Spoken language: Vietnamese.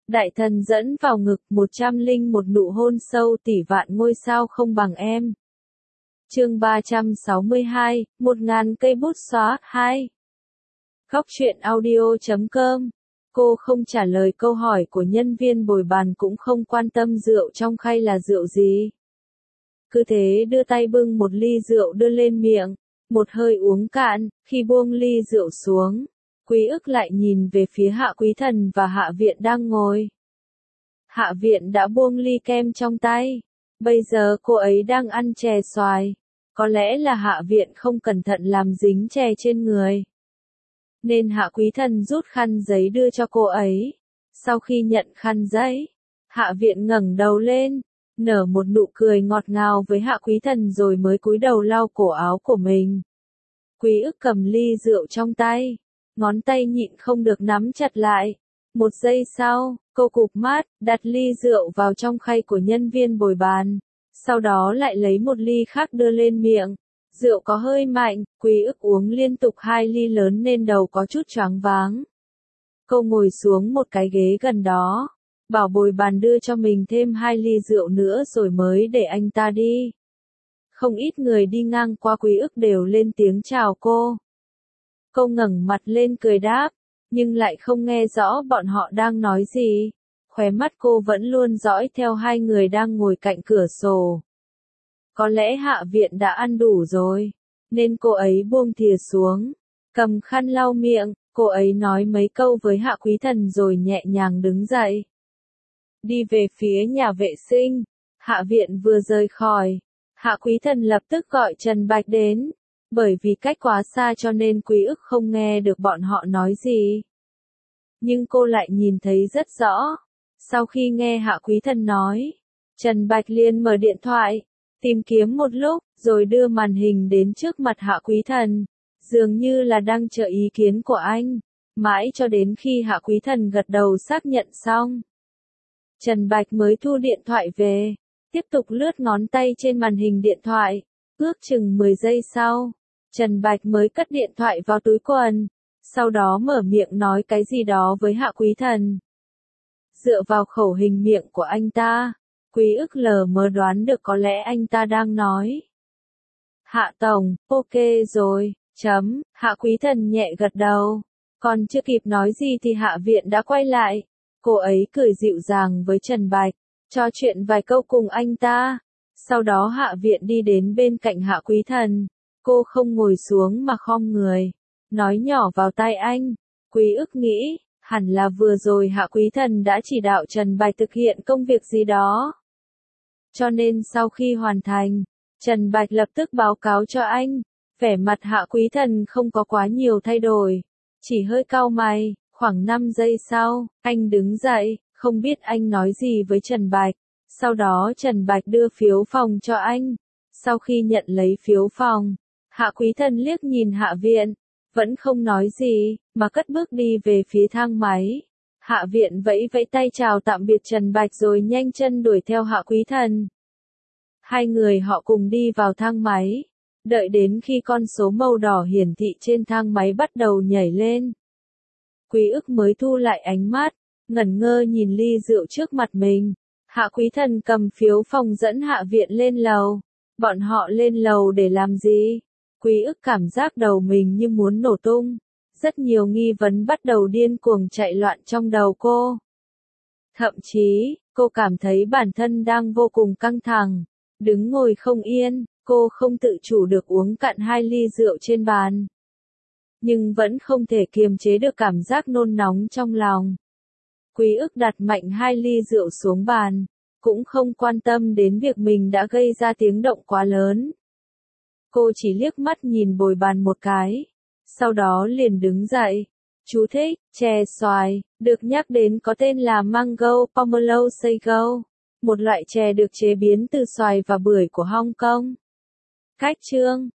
Đại thần dẫn vào ngực 101 nụ hôn sâu tỷ vạn ngôi sao không bằng em. Chương 362, 1000 cây bút xóa 2. Góc truyện audio.com. Cô không trả lời câu hỏi của nhân viên bồi bàn cũng không quan tâm rượu trong khay là rượu gì. Cứ thế đưa tay bưng một ly rượu đưa lên miệng, một hơi uống cạn, khi buông ly rượu xuống, Quý Ức lại nhìn về phía Hạ Quý Thần và Hạ Viện đang ngồi. Hạ Viện đã buông ly kem trong tay, bây giờ cô ấy đang ăn chè xoài, có lẽ là Hạ Viện không cẩn thận làm dính chè trên người. Nên Hạ Quý Thần rút khăn giấy đưa cho cô ấy. Sau khi nhận khăn giấy, Hạ Viện ngẩng đầu lên, nở một nụ cười ngọt ngào với Hạ Quý Thần rồi mới cúi đầu lau cổ áo của mình. Quý Ức cầm ly rượu trong tay, ngón tay nhịn không được nắm chặt lại. Một giây sau, cô cụp mắt, đặt ly rượu vào trong khay của nhân viên bồi bàn. Sau đó lại lấy một ly khác đưa lên miệng. Rượu có hơi mạnh, Quý Ức uống liên tục 2 ly lớn nên đầu có chút choáng váng. Cô ngồi xuống một cái ghế gần đó, bảo bồi bàn đưa cho mình thêm 2 ly rượu nữa rồi mới để anh ta đi. Không ít người đi ngang qua Quý Ức đều lên tiếng chào cô. Cô ngẩng mặt lên cười đáp, nhưng lại không nghe rõ bọn họ đang nói gì. Khóe mắt cô vẫn luôn dõi theo hai người đang ngồi cạnh cửa sổ. Có lẽ Hạ Viện đã ăn đủ rồi, nên cô ấy buông thìa xuống, cầm khăn lau miệng, cô ấy nói mấy câu với Hạ Quý Thần rồi nhẹ nhàng đứng dậy. Đi về phía nhà vệ sinh, Hạ Viện vừa rời khỏi, Hạ Quý Thần lập tức gọi Trần Bạch đến, bởi vì cách quá xa cho nên Quý Ức không nghe được bọn họ nói gì. Nhưng cô lại nhìn thấy rất rõ. Sau khi nghe Hạ Quý Thần nói, Trần Bạch liền mở điện thoại, tìm kiếm một lúc, rồi đưa màn hình đến trước mặt Hạ Quý Thần, dường như là đang chờ ý kiến của anh, mãi cho đến khi Hạ Quý Thần gật đầu xác nhận xong. Trần Bạch mới thu điện thoại về, tiếp tục lướt ngón tay trên màn hình điện thoại, ước chừng 10 giây sau, Trần Bạch mới cất điện thoại vào túi quần, sau đó mở miệng nói cái gì đó với Hạ Quý Thần. Dựa vào khẩu hình miệng của anh ta, Quý Ức lờ mờ đoán được có lẽ anh ta đang nói. Hạ Tổng, ok rồi, Hạ Quý Thần nhẹ gật đầu. Còn chưa kịp nói gì thì Hạ Viện đã quay lại. Cô ấy cười dịu dàng với Trần Bạch, trò chuyện vài câu cùng anh ta. Sau đó Hạ Viện đi đến bên cạnh Hạ Quý Thần. Cô không ngồi xuống mà khom người, nói nhỏ vào tai anh. Quý Ức nghĩ, hẳn là vừa rồi Hạ Quý Thần đã chỉ đạo Trần Bạch thực hiện công việc gì đó. Cho nên sau khi hoàn thành, Trần Bạch lập tức báo cáo cho anh. Vẻ mặt Hạ Quý Thần không có quá nhiều thay đổi, chỉ hơi cau mày. Khoảng 5 giây sau, anh đứng dậy, không biết anh nói gì với Trần Bạch. Sau đó Trần Bạch đưa phiếu phòng cho anh. Sau khi nhận lấy phiếu phòng, Hạ Quý Thần liếc nhìn Hạ Viện, vẫn không nói gì, mà cất bước đi về phía thang máy. Hạ Viện vẫy vẫy tay chào tạm biệt Trần Bạch rồi nhanh chân đuổi theo Hạ Quý Thần. Hai người họ cùng đi vào thang máy, đợi đến khi con số màu đỏ hiển thị trên thang máy bắt đầu nhảy lên. Quý Ức mới thu lại ánh mắt, ngẩn ngơ nhìn ly rượu trước mặt mình. Hạ Quý Thần cầm phiếu phòng dẫn Hạ Viện lên lầu. Bọn họ lên lầu để làm gì? Quý Ức cảm giác đầu mình như muốn nổ tung. Rất nhiều nghi vấn bắt đầu điên cuồng chạy loạn trong đầu cô. Thậm chí, cô cảm thấy bản thân đang vô cùng căng thẳng. Đứng ngồi không yên, cô không tự chủ được uống cạn 2 ly rượu trên bàn. Nhưng vẫn không thể kiềm chế được cảm giác nôn nóng trong lòng. Quý Ức đặt mạnh 2 ly rượu xuống bàn, cũng không quan tâm đến việc mình đã gây ra tiếng động quá lớn. Cô chỉ liếc mắt nhìn bồi bàn một cái, sau đó liền đứng dậy. Chú thích, chè xoài, được nhắc đến có tên là Mango Pomelo Sago, một loại chè được chế biến từ xoài và bưởi của Hong Kong. Cách chương